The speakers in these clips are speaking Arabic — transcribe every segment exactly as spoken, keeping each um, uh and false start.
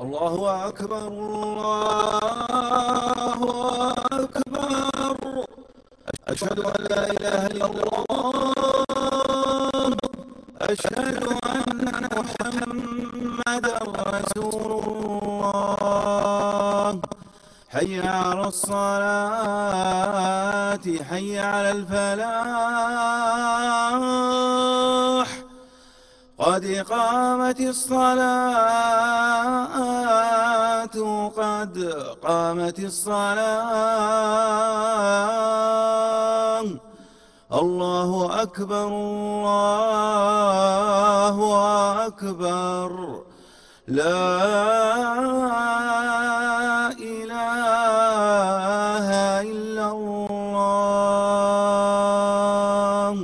الله أكبر الله أكبر. أشهد أن لا إله إلا الله. أشهد أن محمدا رسول الله. حي على الصلاة حي على الفلاح. قد قامت الصلاة قد قامت الصلاة. الله أكبر الله أكبر. لا إله إلا الله.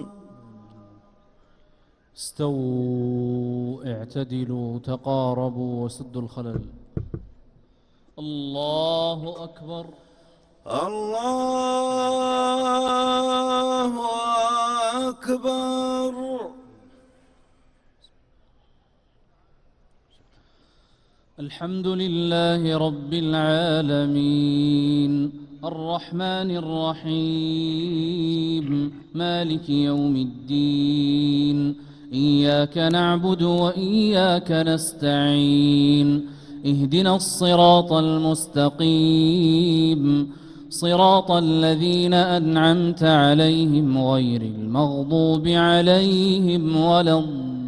استووا اعتدلوا تقاربوا وسدوا الخلل. الله أكبر الله أكبر. الحمد لله رب العالمين الرحمن الرحيم مالك يوم الدين. إياك نعبد وإياك نستعين. اهدنا الصراط المستقيم صراط الذين أنعمت عليهم غير المغضوب عليهم ولا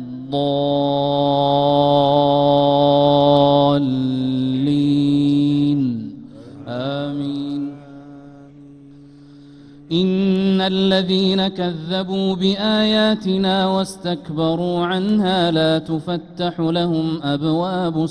الضالين آمين. إن الذين كذبوا بآياتنا واستكبروا عنها لا تفتح لهم أبواب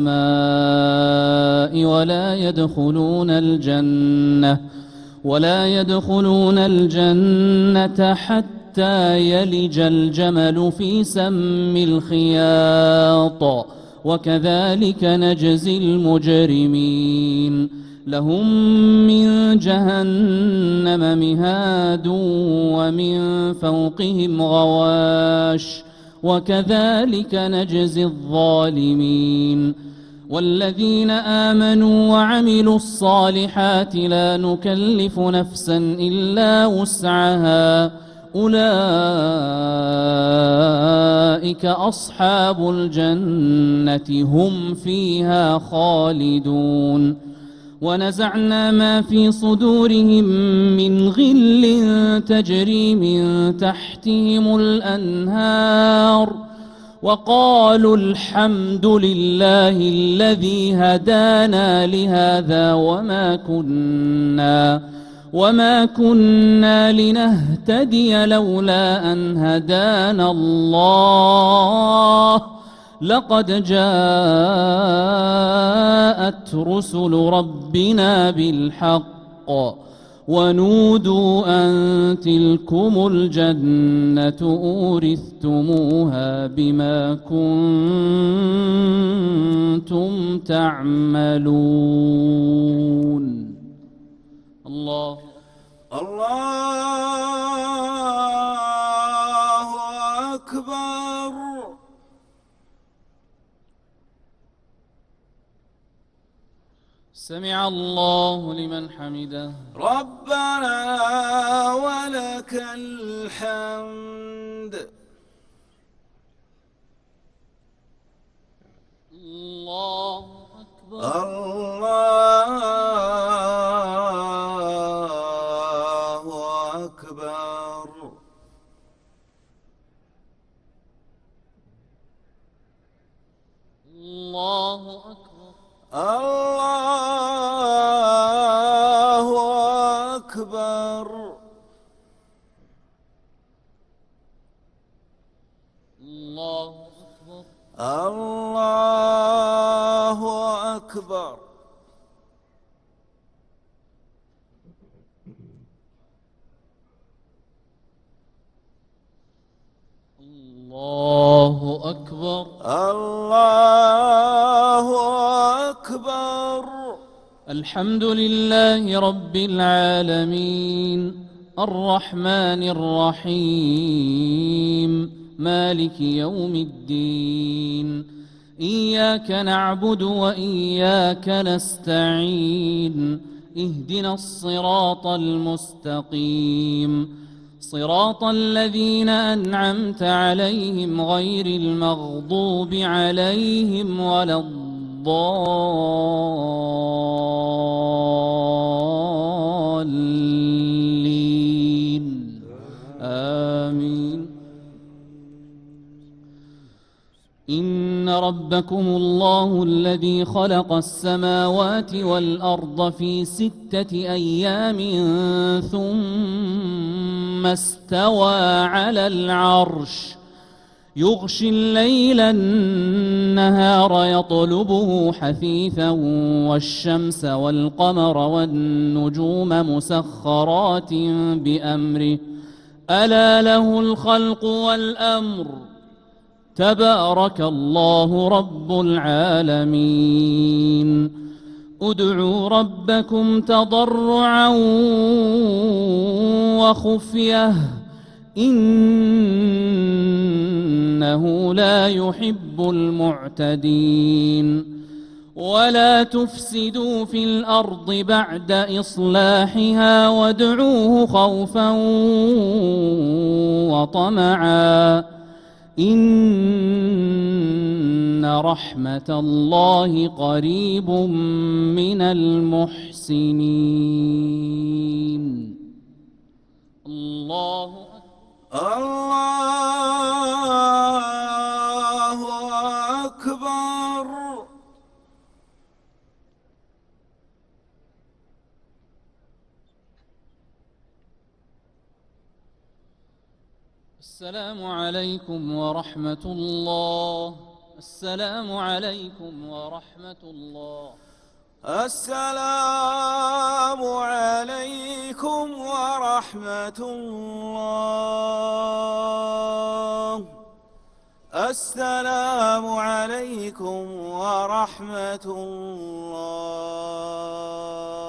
السماء ولا يدخلون الجنة ولا يدخلون الجنة حتى يلج الجمل في سم الخياط وكذلك نجزي المجرمين. لهم من جهنم مهاد ومن فوقهم غواش وكذلك نجزي الظالمين. والذين آمنوا وعملوا الصالحات لا نكلف نفسا إلا وسعها أولئك أصحاب الجنة هم فيها خالدون. ونزعنا ما في صدورهم من غل تجري من تحتهم الأنهار وقالوا الحمد لله الذي هدانا لهذا وما كنا وما كنا لنهتدي لولا أن هدانا الله لقد جاءت رسل ربنا بالحق ونودوا أن تلكم الجنة أورثتموها بما كنتم تعملون. الله الله أكبر. سمع الله لمن حمده. ربنا ولك الحمد. الله أكبر. الله أكبر. الله أكبر. الله أكبر. الله أكبر. الله أكبر. الله أكبر. الله أكبر. الحمد لله رب العالمين الرحمن الرحيم مالك يوم الدين. إياك نعبد وإياك نستعين اهدنا الصراط المستقيم صراط الذين أنعمت عليهم غير المغضوب عليهم ولا الضالين آمين. إن ربكم الله الذي خلق السماوات والأرض في ستة أيام ثم استوى على العرش يغشي الليل النهار يطلبه حثيثا والشمس والقمر والنجوم مسخرات بأمره ألا له الخلق والأمر تبارك الله رب العالمين. ادعوا ربكم تضرعا وخفية إنه لا يحب المعتدين. ولا تفسدوا في الأرض بعد إصلاحها وادعوه خوفا وطمعا إن رحمة الله قريب من المحسنين. الله الله أكبر. السلام عليكم ورحمة الله. السلام عليكم ورحمة الله. السلام عليكم ورحمة الله. السلام عليكم ورحمة الله.